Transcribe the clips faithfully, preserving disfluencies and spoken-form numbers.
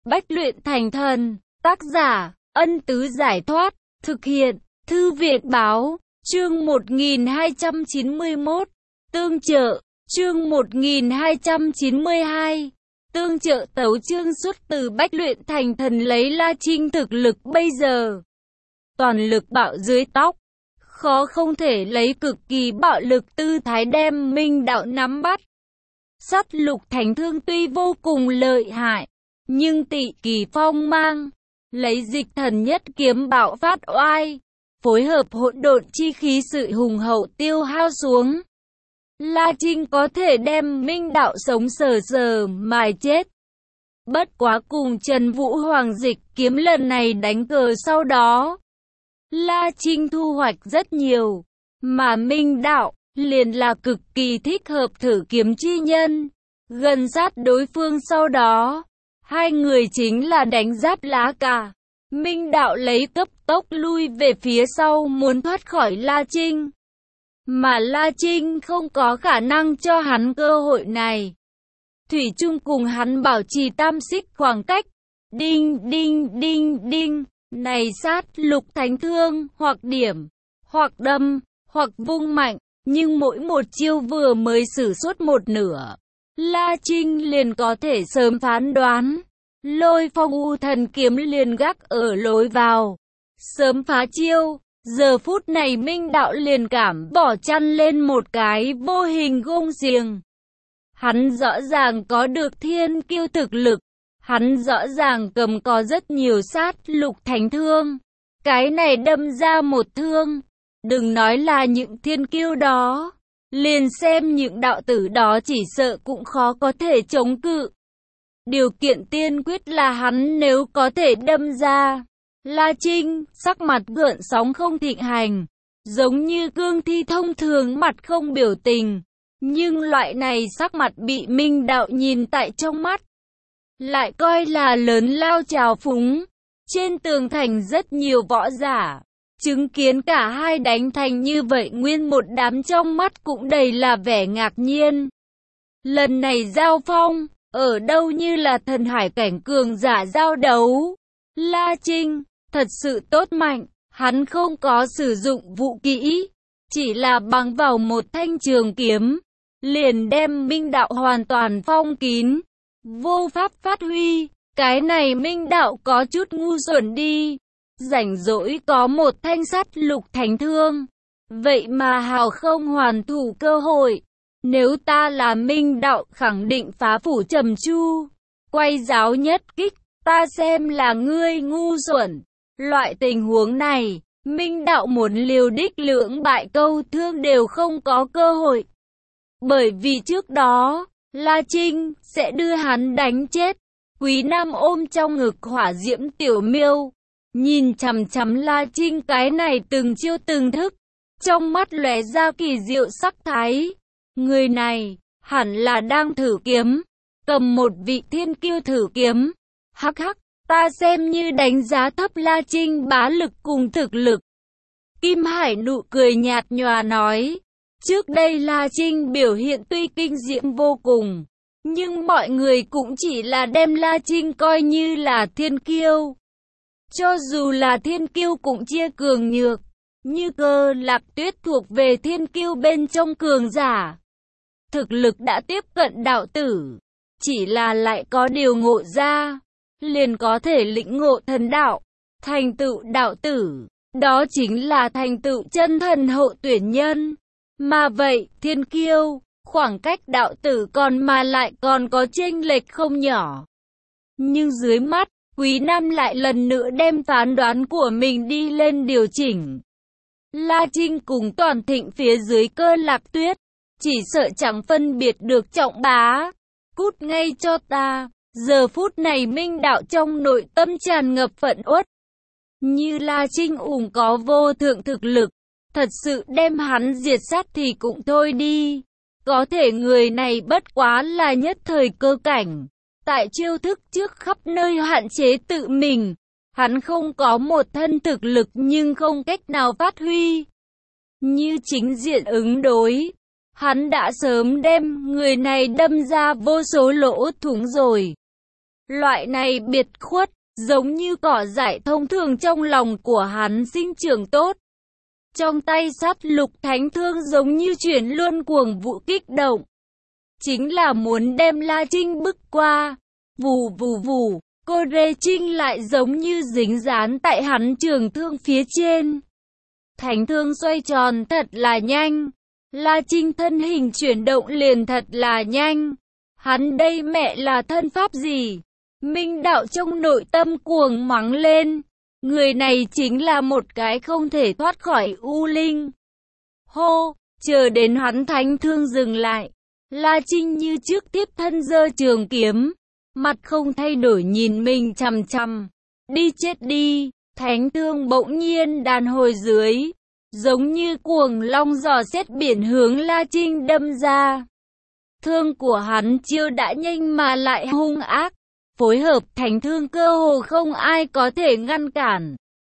Bách luyện thành thần. Tác giả, Ân Tứ Giải Thoát. Thực hiện, Thư viện Báo. Chương một nghìn hai trăm chín mươi mốt. Tương trợ. Chương một nghìn hai trăm chín mươi hai. Tương trợ tấu chương xuất từ Bách luyện thành thần. Lấy La Trinh thực lực bây giờ, toàn lực bạo dưới tóc, khó không thể lấy cực kỳ bạo lực tư thái đem Minh Đạo nắm bắt. Sát lục thánh thương tuy vô cùng lợi hại, nhưng tị kỳ phong mang, lấy dịch thần nhất kiếm bạo phát oai, phối hợp hỗn độn chi khí sự hùng hậu tiêu hao xuống, La Trinh có thể đem Minh Đạo sống sờ sờ mài chết. Bất quá cùng Trần Vũ Hoàng dịch kiếm lần này đánh cờ sau đó, La Trinh thu hoạch rất nhiều, mà Minh Đạo liền là cực kỳ thích hợp thử kiếm chi nhân. Gần sát đối phương sau đó, hai người chính là đánh giáp lá cả. Minh Đạo lấy cấp tốc lui về phía sau muốn thoát khỏi La Trinh, mà La Trinh không có khả năng cho hắn cơ hội này. Thủy chung cùng hắn bảo trì tam xích khoảng cách. Đinh đinh đinh đinh. Này sát lục thánh thương, hoặc điểm, hoặc đâm, hoặc vung mạnh, nhưng mỗi một chiêu vừa mới sử xuất một nửa, La Trinh liền có thể sớm phán đoán. Lôi phong u thần kiếm liền gác ở lối vào, sớm phá chiêu. Giờ phút này Minh Đạo liền cảm bỏ chăn lên một cái vô hình gông xiềng. Hắn rõ ràng có được thiên kiêu thực lực, hắn rõ ràng cầm có rất nhiều sát lục thánh thương. Cái này đâm ra một thương, đừng nói là những thiên kiêu đó, liền xem những đạo tử đó chỉ sợ cũng khó có thể chống cự. Điều kiện tiên quyết là hắn nếu có thể đâm ra. La Trinh, sắc mặt gợn sóng không thịnh hành, giống như cương thi thông thường mặt không biểu tình. Nhưng loại này sắc mặt bị Minh Đạo nhìn tại trong mắt, lại coi là lớn lao trào phúng. Trên tường thành rất nhiều võ giả, chứng kiến cả hai đánh thành như vậy, nguyên một đám trong mắt cũng đầy là vẻ ngạc nhiên. Lần này giao phong, ở đâu như là thần hải cảnh cường giả giao đấu. La Trinh, thật sự tốt mạnh, hắn không có sử dụng vũ kỹ, chỉ là bằng vào một thanh trường kiếm, liền đem Minh Đạo hoàn toàn phong kín, vô pháp phát huy. Cái này Minh Đạo có chút ngu xuẩn đi, rảnh rỗi có một thanh sắt lục thánh thương, vậy mà hào không hoàn thủ cơ hội. Nếu ta là Minh Đạo khẳng định phá phủ trầm chu, quay giáo nhất kích, ta xem là ngươi ngu xuẩn. Loại tình huống này, Minh Đạo muốn liều đích lưỡng bại câu thương đều không có cơ hội. Bởi vì trước đó, La Trinh sẽ đưa hắn đánh chết. Quý Nam ôm trong ngực hỏa diễm tiểu miêu, nhìn chằm chằm La Trinh cái này từng chiêu từng thức, trong mắt lóe ra kỳ diệu sắc thái. Người này, hẳn là đang thử kiếm, cầm một vị thiên kiêu thử kiếm. Hắc hắc, ta xem như đánh giá thấp La Trinh bá lực cùng thực lực. Kim Hải nụ cười nhạt nhòa nói, trước đây La Trinh biểu hiện tuy kinh diễm vô cùng, nhưng mọi người cũng chỉ là đem La Trinh coi như là thiên kiêu. Cho dù là thiên kiêu cũng chia cường nhược, như Cơ Lạc Tuyết thuộc về thiên kiêu bên trong cường giả. Thực lực đã tiếp cận đạo tử, chỉ là lại có điều ngộ ra, liền có thể lĩnh ngộ thần đạo, thành tựu đạo tử. Đó chính là thành tựu chân thần hậu tuyển nhân. Mà vậy, thiên kiêu, khoảng cách đạo tử còn mà lại còn có chênh lệch không nhỏ. Nhưng dưới mắt, Quý Nam lại lần nữa đem phán đoán của mình đi lên điều chỉnh. La Trinh cùng Toàn Thịnh phía dưới Cơ Lạc Tuyết, chỉ sợ chẳng phân biệt được trọng bá. Cút ngay cho ta. Giờ phút này Minh Đạo trong nội tâm tràn ngập phẫn uất. Như La Trinh ủng có vô thượng thực lực, thật sự đem hắn diệt sát thì cũng thôi đi. Có thể người này bất quá là nhất thời cơ cảnh, tại chiêu thức trước khắp nơi hạn chế tự mình. Hắn không có một thân thực lực nhưng không cách nào phát huy. Như chính diện ứng đối, hắn đã sớm đem người này đâm ra vô số lỗ thủng rồi. Loại này biệt khuất, giống như cỏ dại thông thường trong lòng của hắn sinh trưởng tốt. Trong tay sát lục thánh thương giống như chuyển luân cuồng vũ kích động. Chính là muốn đem La Trinh bức qua. Vù vù vù, cô Rê Trinh lại giống như dính dán tại hắn trường thương phía trên. Thánh thương xoay tròn thật là nhanh. La Trinh thân hình chuyển động liền thật là nhanh. Hắn đây mẹ là thân pháp gì? Minh đạo trong nội tâm cuồng mắng lên. Người này chính là một cái không thể thoát khỏi u linh. Hô, chờ đến hắn thánh thương dừng lại. La Trinh như trước tiếp thân giơ trường kiếm. Mặt không thay đổi nhìn mình chằm chằm. Đi chết đi, thánh thương bỗng nhiên đàn hồi dưới. Giống như cuồng long dò xét biển hướng La Trinh đâm ra. Thương của hắn chiêu đã nhanh mà lại hung ác. Phối hợp thánh thương cơ hồ không ai có thể ngăn cản.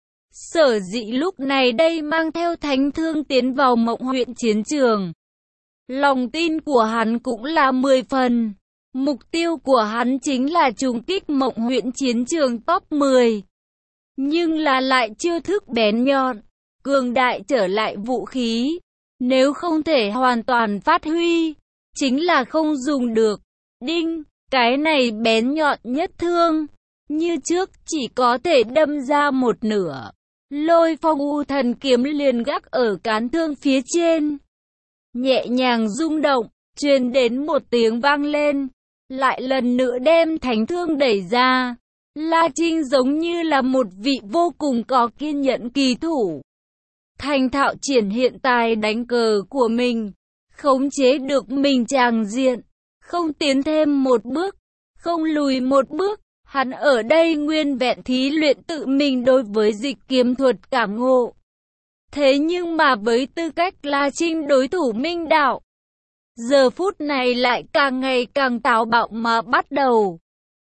Sở dĩ lúc này đây mang theo thánh thương tiến vào Mộng huyện chiến trường. Lòng tin của hắn cũng là mười phần. Mục tiêu của hắn chính là trùng kích Mộng huyện chiến trường top mười. Nhưng là lại chiêu thức bén nhọn, cường đại trở lại vũ khí. Nếu không thể hoàn toàn phát huy, chính là không dùng được. Đinh, cái này bén nhọn nhất thương. Như trước chỉ có thể đâm ra một nửa. Lôi phong u thần kiếm liền gác ở cán thương phía trên. Nhẹ nhàng rung động, truyền đến một tiếng vang lên. Lại lần nữa đem thánh thương đẩy ra. La Trinh giống như là một vị vô cùng có kiên nhẫn kỳ thủ. Thành thạo triển hiện tài đánh cờ của mình. Khống chế được mình tràng diện. Không tiến thêm một bước. Không lùi một bước. Hắn ở đây nguyên vẹn thí luyện tự mình đối với dịch kiếm thuật cảm ngộ. Thế nhưng mà với tư cách La Trinh đối thủ Minh đạo, giờ phút này lại càng ngày càng táo bạo mà bắt đầu.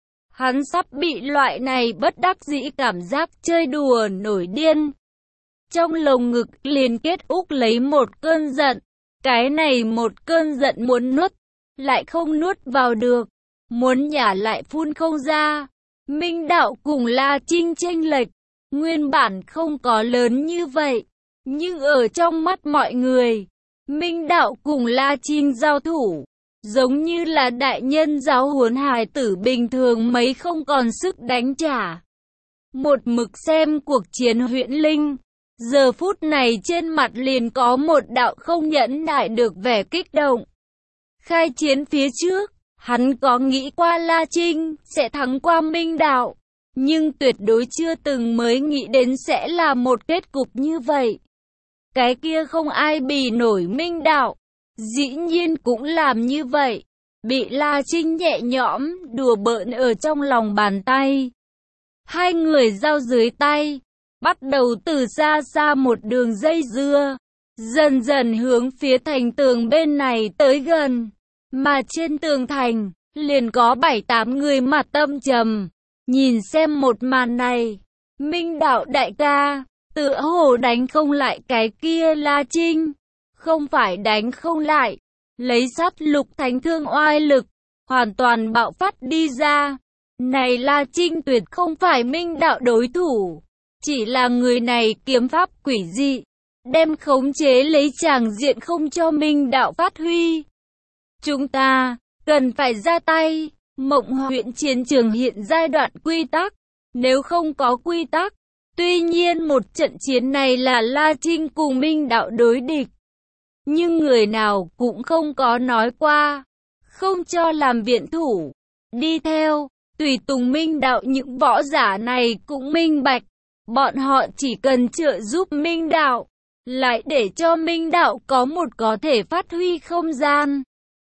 Hắn sắp bị loại này bất đắc dĩ cảm giác chơi đùa nổi điên. Trong lồng ngực liền kết úc lấy một cơn giận. Cái này một cơn giận muốn nuốt, lại không nuốt vào được. Muốn nhả lại phun không ra. Minh đạo cùng La Trinh chênh lệch, nguyên bản không có lớn như vậy. Nhưng ở trong mắt mọi người, Minh đạo cùng La Trinh giao thủ, giống như là đại nhân giáo huấn hài tử bình thường mấy không còn sức đánh trả. Một mực xem cuộc chiến huyễn linh, giờ phút này trên mặt liền có một đạo không nhẫn nại được vẻ kích động. Khai chiến phía trước, hắn có nghĩ qua La Trinh sẽ thắng qua Minh đạo, nhưng tuyệt đối chưa từng mới nghĩ đến sẽ là một kết cục như vậy. Cái kia không ai bì nổi Minh đạo, dĩ nhiên cũng làm như vậy, bị La Trinh nhẹ nhõm đùa bỡn ở trong lòng bàn tay. Hai người giao dưới tay, bắt đầu từ xa xa một đường dây dưa, dần dần hướng phía thành tường bên này tới gần. Mà trên tường thành, liền có bảy tám người mặt tâm trầm, nhìn xem một màn này. Minh đạo đại ca, tựa hồ đánh không lại cái kia La Trinh. Không phải đánh không lại, lấy sát lục thánh thương oai lực, hoàn toàn bạo phát đi ra. Này La Trinh tuyệt không phải Minh đạo đối thủ, chỉ là người này kiếm pháp quỷ dị, đem khống chế lấy tràng diện không cho Minh đạo phát huy. Chúng ta cần phải ra tay. Mộng huyện chiến trường hiện giai đoạn quy tắc, nếu không có quy tắc, tuy nhiên một trận chiến này là La Trinh cùng Minh đạo đối địch, nhưng người nào cũng không có nói qua không cho làm viện thủ, đi theo tùy tùng Minh đạo. Những võ giả này cũng minh bạch, bọn họ chỉ cần trợ giúp Minh đạo, lại để cho Minh đạo có một có thể phát huy không gian.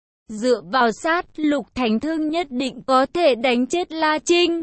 Dựa vào sát lục thánh thương nhất định có thể đánh chết La Trinh.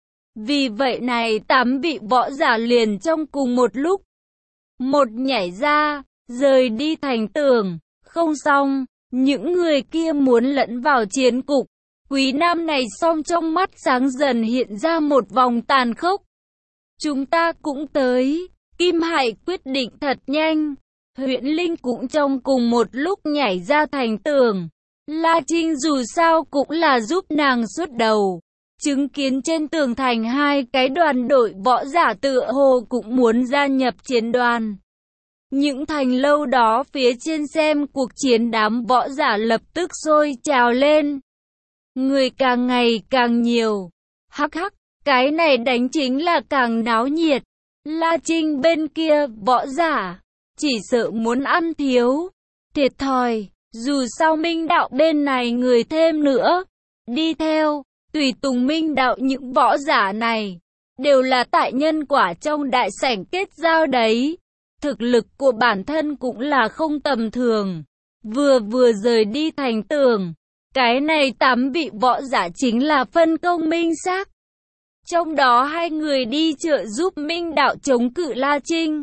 Vì vậy này tám vị võ giả liền trong cùng một lúc, một nhảy ra, rời đi thành tường. Không xong, những người kia muốn lẫn vào chiến cục. Quý nam này song trong mắt sáng dần hiện ra một vòng tàn khốc. Chúng ta cũng tới. Kim Hải quyết định thật nhanh. Huyễn Linh cũng trong cùng một lúc nhảy ra thành tường. La Trinh dù sao cũng là giúp nàng xuất đầu, chứng kiến trên tường thành hai cái đoàn đội võ giả tựa hồ cũng muốn gia nhập chiến đoàn. Những thành lâu đó phía trên xem cuộc chiến, đám võ giả lập tức sôi trào lên. Người càng ngày càng nhiều. Hắc hắc, cái này đánh chính là càng náo nhiệt. La Trinh bên kia, võ giả, chỉ sợ muốn ăn thiếu. Thiệt thòi, dù sao Minh đạo bên này người thêm nữa. Đi theo, tùy tùng Minh đạo những võ giả này, đều là tại nhân quả trong đại sảnh kết giao đấy. Thực lực của bản thân cũng là không tầm thường. Vừa vừa rời đi thành tường, cái này tám vị võ giả chính là phân công minh xác. Trong đó hai người đi trợ giúp Minh đạo chống cự La Trinh.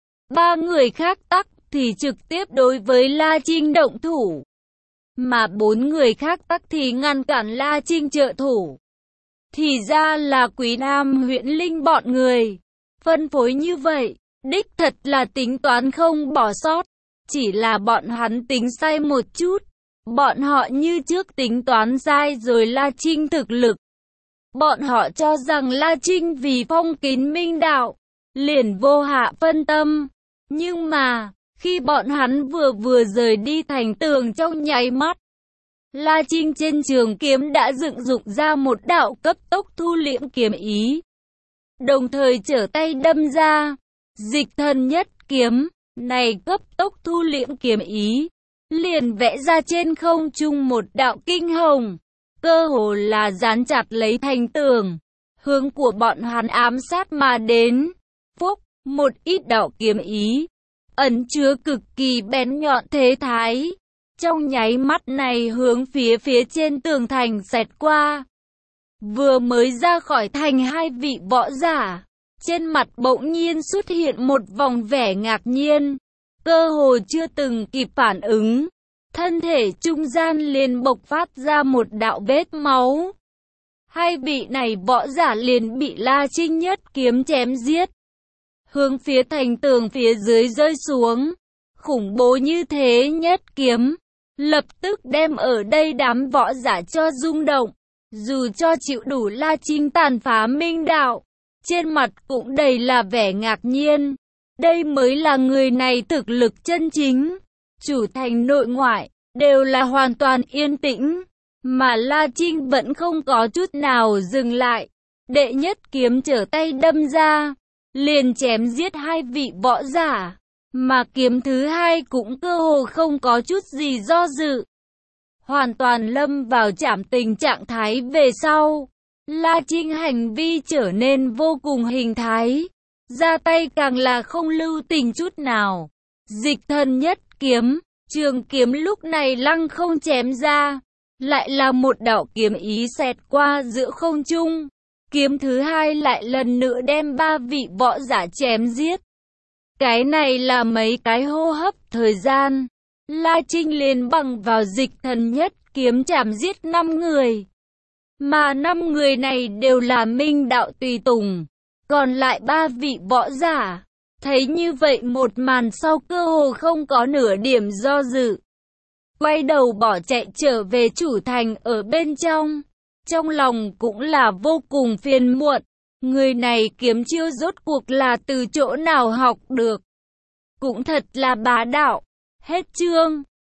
Ba người khác tắc thì trực tiếp đối với La Trinh động thủ. Mà bốn người khác tắc thì ngăn cản La Trinh trợ thủ. Thì ra là Quý Nam huyện Linh bọn người. Phân phối như vậy, đích thật là tính toán không bỏ sót. Chỉ là bọn hắn tính sai một chút. Bọn họ như trước tính toán sai rồi La Trinh thực lực. Bọn họ cho rằng La Trinh vì phong kín Minh đạo, liền vô hạ phân tâm. Nhưng mà, khi bọn hắn vừa vừa rời đi thành tường trong nháy mắt, La Trinh trên trường kiếm đã dựng dụng ra một đạo cấp tốc thu liễm kiếm ý. Đồng thời trở tay đâm ra, dịch thần nhất kiếm, này cấp tốc thu liễm kiếm ý, liền vẽ ra trên không trung một đạo kinh hồng, cơ hồ là dán chặt lấy thành tường, hướng của bọn hắn ám sát mà đến. Phúc, một ít đạo kiếm ý, ẩn chứa cực kỳ bén nhọn thế thái, trong nháy mắt này hướng phía phía trên tường thành xẹt qua. Vừa mới ra khỏi thành, hai vị võ giả, trên mặt bỗng nhiên xuất hiện một vòng vẻ ngạc nhiên, cơ hồ chưa từng kịp phản ứng. Thân thể trung gian liền bộc phát ra một đạo vết máu. Hai vị này võ giả liền bị La Trinh nhất kiếm chém giết. Hướng phía thành tường phía dưới rơi xuống. Khủng bố như thế nhất kiếm, lập tức đem ở đây đám võ giả cho rung động. Dù cho chịu đủ La Trinh tàn phá Minh đạo, trên mặt cũng đầy là vẻ ngạc nhiên. Đây mới là người này thực lực chân chính. Chủ thành nội ngoại, đều là hoàn toàn yên tĩnh. Mà La Trinh vẫn không có chút nào dừng lại. Đệ nhất kiếm trở tay đâm ra, liền chém giết hai vị võ giả. Mà kiếm thứ hai cũng cơ hồ không có chút gì do dự. Hoàn toàn lâm vào trảm tình trạng thái về sau. La Trinh hành vi trở nên vô cùng hình thái. Ra tay càng là không lưu tình chút nào. Dịch thần nhất kiếm, trường kiếm lúc này lăng không chém ra. Lại là một đạo kiếm ý xẹt qua giữa không trung. Kiếm thứ hai lại lần nữa đem ba vị võ giả chém giết. Cái này là mấy cái hô hấp thời gian. La Trinh liền bằng vào dịch thần nhất kiếm chảm giết năm người. Mà năm người này đều là Minh đạo tùy tùng. Còn lại ba vị võ giả, thấy như vậy một màn sau cơ hồ không có nửa điểm do dự. Quay đầu bỏ chạy trở về chủ thành ở bên trong. Trong lòng cũng là vô cùng phiền muộn. Người này kiếm chiêu rốt cuộc là từ chỗ nào học được. Cũng thật là bá đạo. Hết chương.